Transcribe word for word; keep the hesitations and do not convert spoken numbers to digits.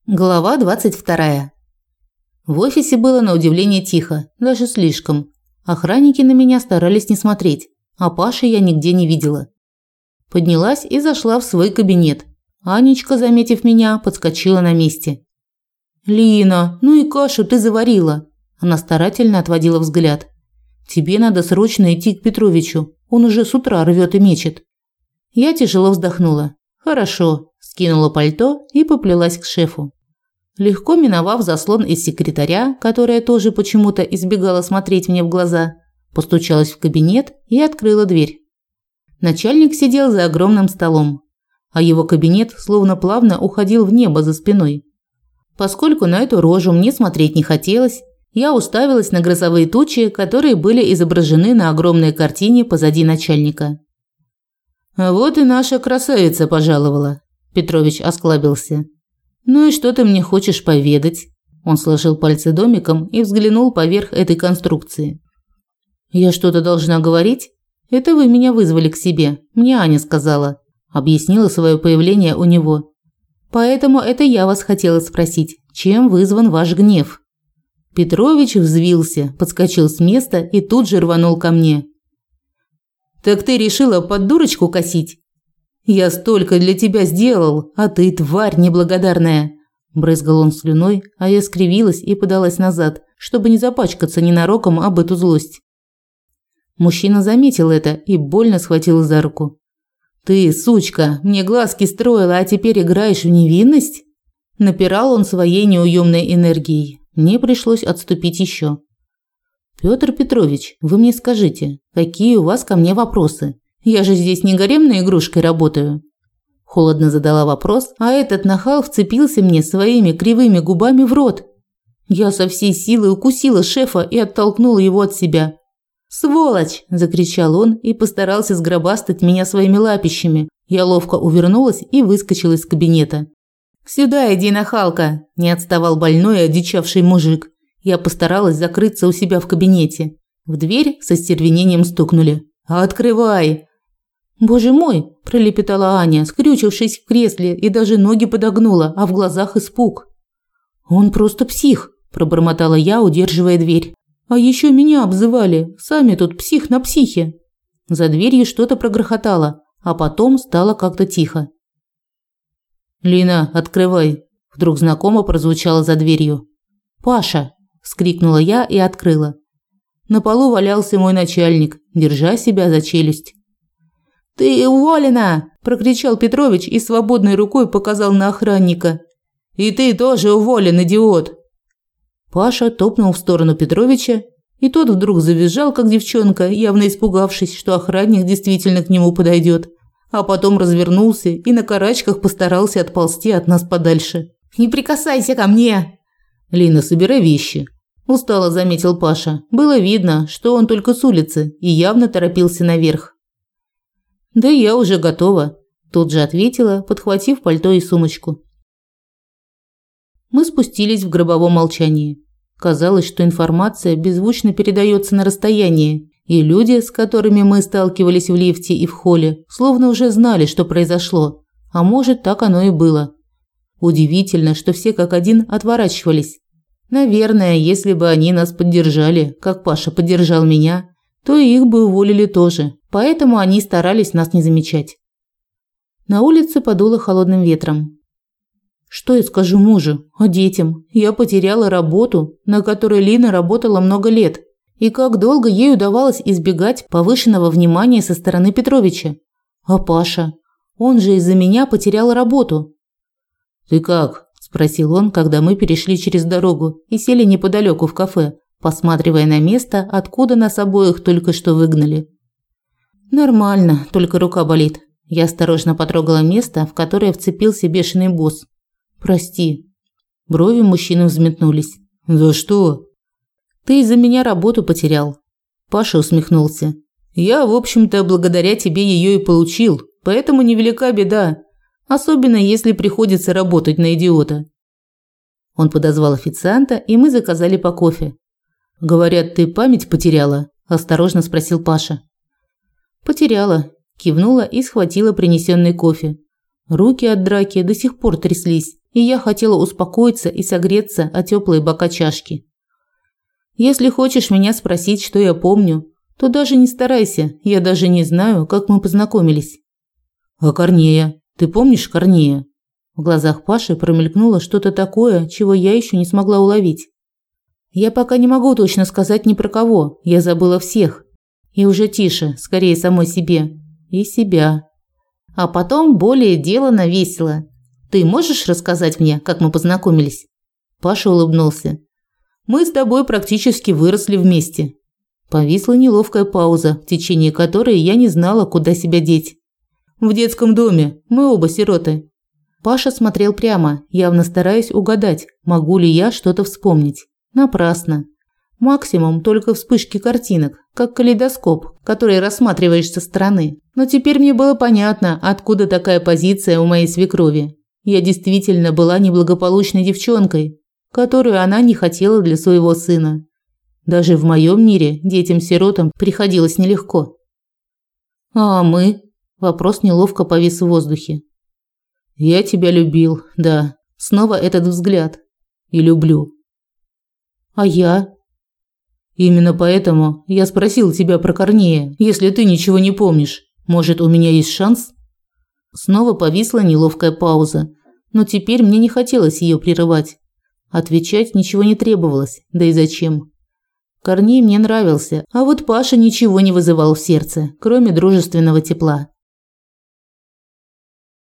Глава двадцать вторая. В офисе было на удивление тихо, даже слишком. Охранники на меня старались не смотреть, а Паши я нигде не видела. Поднялась и зашла в свой кабинет. Анечка, заметив меня, подскочила на месте. «Лина, ну и кашу ты заварила!» Она старательно отводила взгляд. «Тебе надо срочно идти к Петровичу, он уже с утра рвет и мечет». Я тяжело вздохнула. «Хорошо», скинула пальто и поплелась к шефу. Легко миновав заслон из секретаря, которая тоже почему-то избегала смотреть мне в глаза, постучалась в кабинет и открыла дверь. Начальник сидел за огромным столом, а его кабинет словно плавно уходил в небо за спиной. Поскольку на эту рожу мне смотреть не хотелось, я уставилась на грозовые тучи, которые были изображены на огромной картине позади начальника. «Вот и наша красавица пожаловала», – Петрович осклабился. «Ну и что ты мне хочешь поведать?» Он сложил пальцы домиком и взглянул поверх этой конструкции. «Я что-то должна говорить? Это вы меня вызвали к себе, мне Аня сказала», – объяснила свое появление у него. «Поэтому это я вас хотела спросить, чем вызван ваш гнев?» Петрович взвился, подскочил с места и тут же рванул ко мне. «Так ты решила под дурочку косить? Я столько для тебя сделал, а ты тварь неблагодарная!» Брызгал он слюной, а я скривилась и подалась назад, чтобы не запачкаться ненароком об эту злость. Мужчина заметил это и больно схватил за руку. «Ты, сучка, мне глазки строила, а теперь играешь в невинность?» Напирал он своей неуемной энергией. Мне пришлось отступить еще. «Пётр Петрович, вы мне скажите, какие у вас ко мне вопросы? Я же здесь не гаремной игрушкой работаю». Холодно задала вопрос, а этот нахал вцепился мне своими кривыми губами в рот. Я со всей силы укусила шефа и оттолкнула его от себя. «Сволочь!» – закричал он и постарался сгробастать меня своими лапищами. Я ловко увернулась и выскочила из кабинета. «Сюда иди, нахалка!» – не отставал больной и одичавший мужик. Я постаралась закрыться у себя в кабинете. В дверь со стервенением стукнули. «Открывай!» «Боже мой!» – пролепетала Аня, скрючившись в кресле и даже ноги подогнула, а в глазах испуг. «Он просто псих!» – пробормотала я, удерживая дверь. «А еще меня обзывали, сами тут псих на психе!» За дверью что-то прогрохотало, а потом стало как-то тихо. «Лина, открывай!» – вдруг знакомо прозвучало за дверью. «Паша!» – вскрикнула я и открыла. На полу валялся мой начальник, держа себя за челюсть. «Ты уволена!» – прокричал Петрович и свободной рукой показал на охранника. «И ты тоже уволен, идиот!» Паша топнул в сторону Петровича, и тот вдруг завизжал, как девчонка, явно испугавшись, что охранник действительно к нему подойдет, а потом развернулся и на карачках постарался отползти от нас подальше. «Не прикасайся ко мне!» «Лина, собирай вещи», – устало заметил Паша. Было видно, что он только с улицы и явно торопился наверх. «Да я уже готова», – тут же ответила, подхватив пальто и сумочку. Мы спустились в гробовом молчании. Казалось, что информация беззвучно передается на расстоянии, и люди, с которыми мы сталкивались в лифте и в холле, словно уже знали, что произошло, а может, так оно и было. Удивительно, что все как один отворачивались. Наверное, если бы они нас поддержали, как Паша поддержал меня, то и их бы уволили тоже, поэтому они старались нас не замечать. На улице подуло холодным ветром. Что я скажу мужу, а детям? Я потеряла работу, на которой Лина работала много лет. И как долго ей удавалось избегать повышенного внимания со стороны Петровича. А Паша? Он же из-за меня потерял работу. «Ты как?» – спросил он, когда мы перешли через дорогу и сели неподалеку в кафе, посматривая на место, откуда нас обоих только что выгнали. «Нормально, только рука болит». Я осторожно потрогала место, в которое вцепился бешеный босс. «Прости». Брови мужчины взметнулись. «За что?» «Ты из-за меня работу потерял». Паша усмехнулся. «Я, в общем-то, благодаря тебе ее и получил, поэтому невелика беда. Особенно, если приходится работать на идиота». Он подозвал официанта, и мы заказали по кофе. «Говорят, ты память потеряла?» – осторожно спросил Паша. «Потеряла», – кивнула и схватила принесенный кофе. Руки от драки до сих пор тряслись, и я хотела успокоиться и согреться о теплые бока чашки. Если хочешь меня спросить, что я помню, то даже не старайся, я даже не знаю, как мы познакомились. А Корнея? Ты помнишь Корнея? В глазах Паши промелькнуло что-то такое, чего я еще не смогла уловить. Я пока не могу точно сказать ни про кого, я забыла всех. И уже тише, скорее самой себе. И себя. А потом более делано весело. Ты можешь рассказать мне, как мы познакомились? Паша улыбнулся. Мы с тобой практически выросли вместе. Повисла неловкая пауза, в течение которой я не знала, куда себя деть. В детском доме. Мы оба сироты. Паша смотрел прямо, явно стараясь угадать, могу ли я что-то вспомнить. Напрасно. Максимум только вспышки картинок, как калейдоскоп, который рассматриваешь со стороны. Но теперь мне было понятно, откуда такая позиция у моей свекрови. Я действительно была неблагополучной девчонкой, которую она не хотела для своего сына. Даже в моем мире детям-сиротам приходилось нелегко. А мы? Вопрос неловко повис в воздухе. Я тебя любил, да. Снова этот взгляд. И люблю. А я? Именно поэтому я спросил тебя про Корнея, если ты ничего не помнишь. Может, у меня есть шанс? Снова повисла неловкая пауза, но теперь мне не хотелось ее прерывать. Отвечать ничего не требовалось, да и зачем? Корней мне нравился, а вот Паша ничего не вызывал в сердце, кроме дружественного тепла.